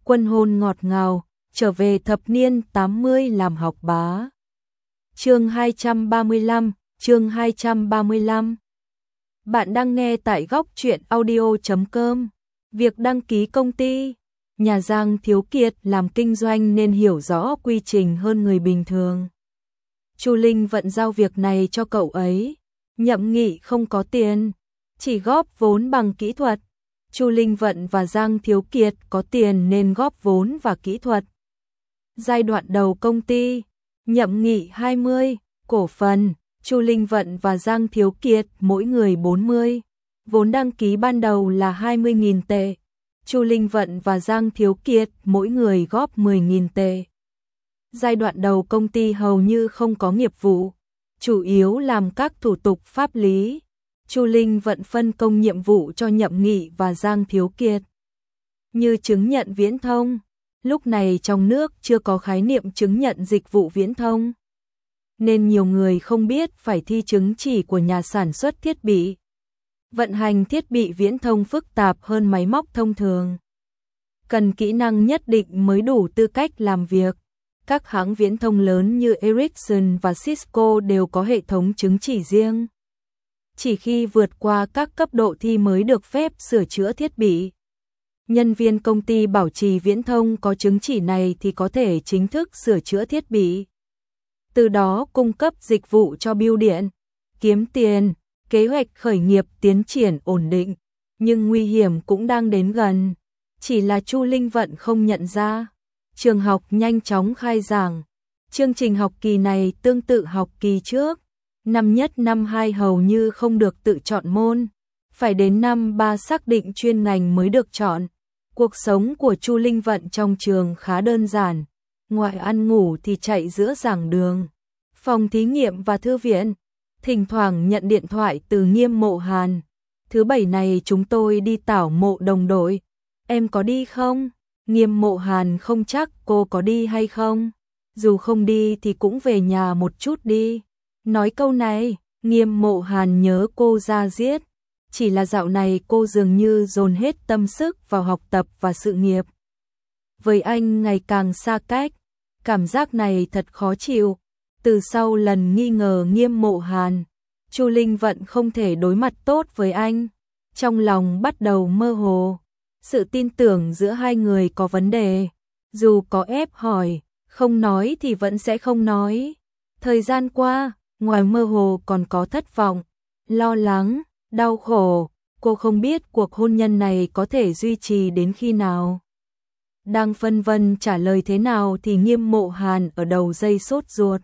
Quân hôn ngọt ngào, trở về thập niên 80 làm học bá. Chương 235, chương 235. Bạn đang nghe tại góc truyện audio.com. Việc đăng ký công ty. Nhà Giang Thiếu Kiệt làm kinh doanh nên hiểu rõ quy trình hơn người bình thường. Chu Linh Vận giao việc này cho cậu ấy. Nhậm Nghị không có tiền, chỉ góp vốn bằng kỹ thuật. Chu Linh Vận và Giang Thiếu Kiệt có tiền nên góp vốn và kỹ thuật. Giai đoạn đầu công ty, Nhậm Nghị 20, cổ phần, Chu Linh Vận và Giang Thiếu Kiệt mỗi người 40. Vốn đăng ký ban đầu là 20.000 tệ. Chu Linh Vận và Giang Thiếu Kiệt mỗi người góp 10.000 tệ. Giai đoạn đầu công ty hầu như không có nghiệp vụ, chủ yếu làm các thủ tục pháp lý. Chu Linh Vận phân công nhiệm vụ cho Nhậm Nghị và Giang Thiếu Kiệt. Như chứng nhận viễn thông, lúc này trong nước chưa có khái niệm chứng nhận dịch vụ viễn thông, nên nhiều người không biết phải thi chứng chỉ của nhà sản xuất thiết bị. Vận hành thiết bị viễn thông phức tạp hơn máy móc thông thường, cần kỹ năng nhất định mới đủ tư cách làm việc. Các hãng viễn thông lớn như Ericsson và Cisco đều có hệ thống chứng chỉ riêng. Chỉ khi vượt qua các cấp độ thi mới được phép sửa chữa thiết bị. Nhân viên công ty bảo trì viễn thông có chứng chỉ này thì có thể chính thức sửa chữa thiết bị, từ đó cung cấp dịch vụ cho bưu điện, kiếm tiền. Kế hoạch khởi nghiệp tiến triển ổn định, nhưng nguy hiểm cũng đang đến gần. Chỉ là Chu Linh Vận không nhận ra. Trường học nhanh chóng khai giảng. Chương trình học kỳ này tương tự học kỳ trước. Năm nhất năm 2 hầu như không được tự chọn môn, phải đến năm 3 xác định chuyên ngành mới được chọn. Cuộc sống của Chu Linh Vận trong trường khá đơn giản, ngoài ăn ngủ thì chạy giữa giảng đường, phòng thí nghiệm và thư viện. Thỉnh thoảng nhận điện thoại từ Nghiêm Mộ Hàn. Thứ bảy này chúng tôi đi tảo mộ đồng đội. Em có đi không? Nghiêm Mộ Hàn không chắc cô có đi hay không. Dù không đi thì cũng về nhà một chút đi. Nói câu này, Nghiêm Mộ Hàn nhớ cô ra giết. Chỉ là dạo này cô dường như dồn hết tâm sức vào học tập và sự nghiệp. Với anh ngày càng xa cách, cảm giác này thật khó chịu. Từ sau lần nghi ngờ Nghiêm Mộ Hàn, Chu Linh Vận không thể đối mặt tốt với anh. Trong lòng bắt đầu mơ hồ, sự tin tưởng giữa hai người có vấn đề. Dù có ép hỏi, không nói thì vẫn sẽ không nói. Thời gian qua, ngoài mơ hồ còn có thất vọng, lo lắng, đau khổ. Cô không biết cuộc hôn nhân này có thể duy trì đến khi nào. Đang phân vân trả lời thế nào thì Nghiêm Mộ Hàn ở đầu dây sốt ruột.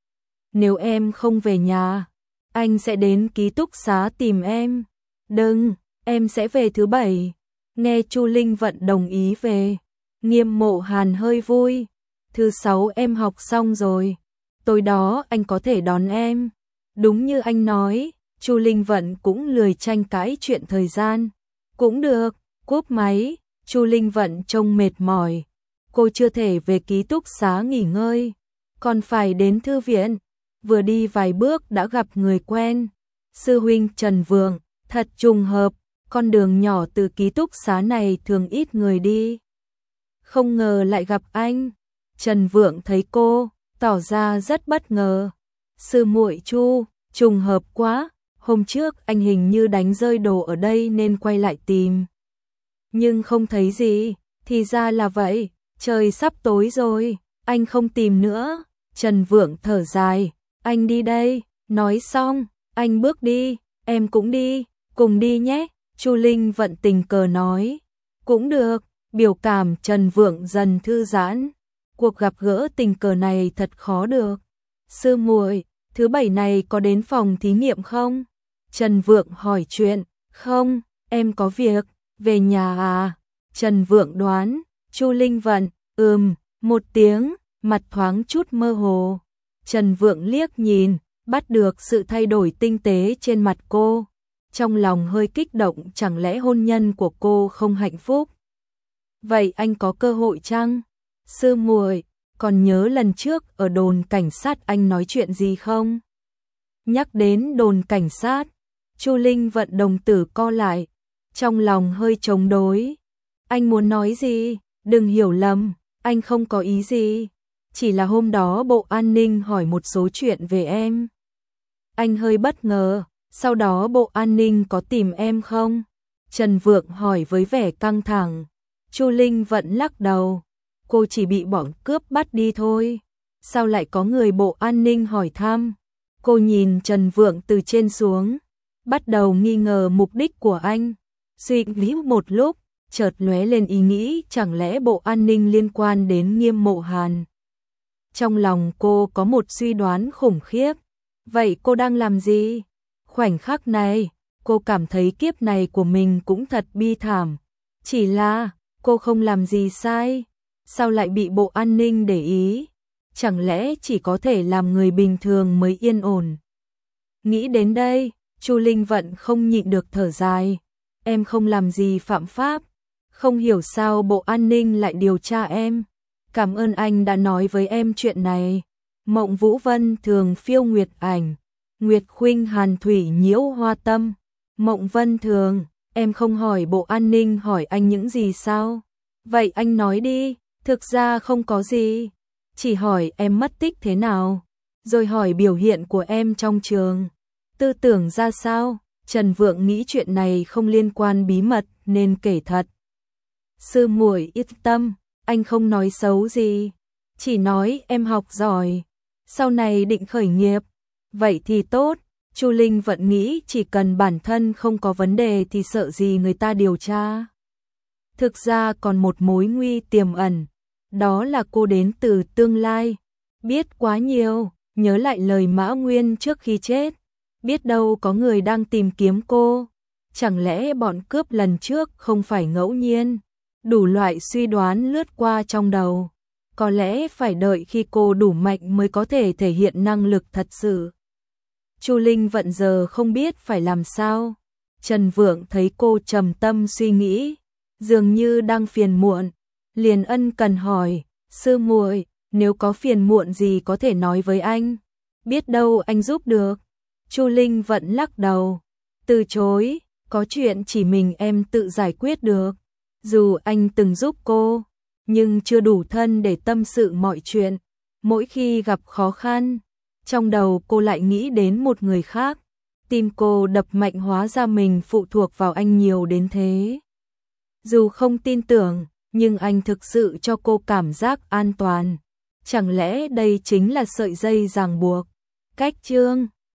Nếu em không về nhà, anh sẽ đến ký túc xá tìm em. Đừng, em sẽ về thứ bảy. Nghe Chu Linh Vận đồng ý về, Nghiêm Mộ Hàn hơi vui. Thứ sáu em học xong rồi, tối đó anh có thể đón em. Đúng như anh nói, Chu Linh Vận cũng lười tranh cãi chuyện thời gian. Cũng được, cúp máy. Chu Linh Vận trông mệt mỏi. Cô chưa thể về ký túc xá nghỉ ngơi, còn phải đến thư viện. Vừa đi vài bước đã gặp người quen. Sư huynh Trần Vượng, thật trùng hợp, con đường nhỏ từ ký túc xá này thường ít người đi. Không ngờ lại gặp anh. Trần Vượng thấy cô, tỏ ra rất bất ngờ. Sư muội Chu, trùng hợp quá, hôm trước anh hình như đánh rơi đồ ở đây nên quay lại tìm. Nhưng không thấy gì, thì ra là vậy, trời sắp tối rồi, anh không tìm nữa. Trần Vượng thở dài, anh đi đây. Nói xong, anh bước đi, em cũng đi, cùng đi nhé. Chu Linh Vận tình cờ nói, cũng được. Biểu cảm Trần Vượng dần thư giãn. Cuộc gặp gỡ tình cờ này thật khó được. Sư muội, thứ bảy này có đến phòng thí nghiệm không? Trần Vượng hỏi chuyện. Không, em có việc. Về nhà à? Trần Vượng đoán. Chu Linh Vận, một tiếng, mặt thoáng chút mơ hồ. Trần Vượng liếc nhìn, bắt được sự thay đổi tinh tế trên mặt cô. Trong lòng hơi kích động, chẳng lẽ hôn nhân của cô không hạnh phúc? Vậy anh có cơ hội chăng? Sư muội, còn nhớ lần trước ở đồn cảnh sát anh nói chuyện gì không? Nhắc đến đồn cảnh sát, Chu Linh Vận đồng tử co lại, trong lòng hơi chống đối. Anh muốn nói gì? Đừng hiểu lầm, anh không có ý gì. Chỉ là hôm đó Bộ An ninh hỏi một số chuyện về em. Anh hơi bất ngờ, sau đó Bộ An ninh có tìm em không? Trần Vượng hỏi với vẻ căng thẳng. Chu Linh vẫn lắc đầu. Cô chỉ bị bọn cướp bắt đi thôi. Sao lại có người Bộ An ninh hỏi thăm? Cô nhìn Trần Vượng từ trên xuống, bắt đầu nghi ngờ mục đích của anh. Suy nghĩ một lúc, chợt lóe lên ý nghĩ chẳng lẽ Bộ An ninh liên quan đến Nghiêm Mộ Hàn. Trong lòng cô có một suy đoán khủng khiếp. Vậy cô đang làm gì? Khoảnh khắc này, cô cảm thấy kiếp này của mình cũng thật bi thảm. Chỉ là, cô không làm gì sai. Sao lại bị Bộ An ninh để ý? Chẳng lẽ chỉ có thể làm người bình thường mới yên ổn? Nghĩ đến đây, Chu Linh Vận không nhịn được thở dài. Em không làm gì phạm pháp. Không hiểu sao Bộ An ninh lại điều tra em. Cảm ơn anh đã nói với em chuyện này. Mộng Vũ Vân thường phiêu nguyệt ảnh. Nguyệt khuynh hàn thủy nhiễu hoa tâm. Mộng Vân thường, em không hỏi Bộ An ninh hỏi anh những gì sao? Vậy anh nói đi, thực ra không có gì. Chỉ hỏi em mất tích thế nào, rồi hỏi biểu hiện của em trong trường. Tư tưởng ra sao? Trần Vượng nghĩ chuyện này không liên quan bí mật nên kể thật. Sư muội yên tâm, anh không nói xấu gì. Chỉ nói em học giỏi, sau này định khởi nghiệp. Vậy thì tốt. Chu Linh vẫn nghĩ chỉ cần bản thân không có vấn đề thì sợ gì người ta điều tra. Thực ra còn một mối nguy tiềm ẩn. Đó là cô đến từ tương lai. Biết quá nhiều, nhớ lại lời Mã Nguyên trước khi chết. Biết đâu có người đang tìm kiếm cô. Chẳng lẽ bọn cướp lần trước không phải ngẫu nhiên? Đủ loại suy đoán lướt qua trong đầu. Có lẽ phải đợi khi cô đủ mạnh mới có thể thể hiện năng lực thật sự. Chu Linh Vận giờ không biết phải làm sao. Trần Vượng thấy cô trầm tâm suy nghĩ, dường như đang phiền muộn, liền ân cần hỏi, sư muội, nếu có phiền muộn gì có thể nói với anh, biết đâu anh giúp được. Chu Linh Vận lắc đầu, từ chối, có chuyện chỉ mình em tự giải quyết được. Dù anh từng giúp cô, nhưng chưa đủ thân để tâm sự mọi chuyện. Mỗi khi gặp khó khăn, trong đầu cô lại nghĩ đến một người khác. Tim cô đập mạnh, hóa ra mình phụ thuộc vào anh nhiều đến thế. Dù không tin tưởng, nhưng anh thực sự cho cô cảm giác an toàn. Chẳng lẽ đây chính là sợi dây ràng buộc? Cách chương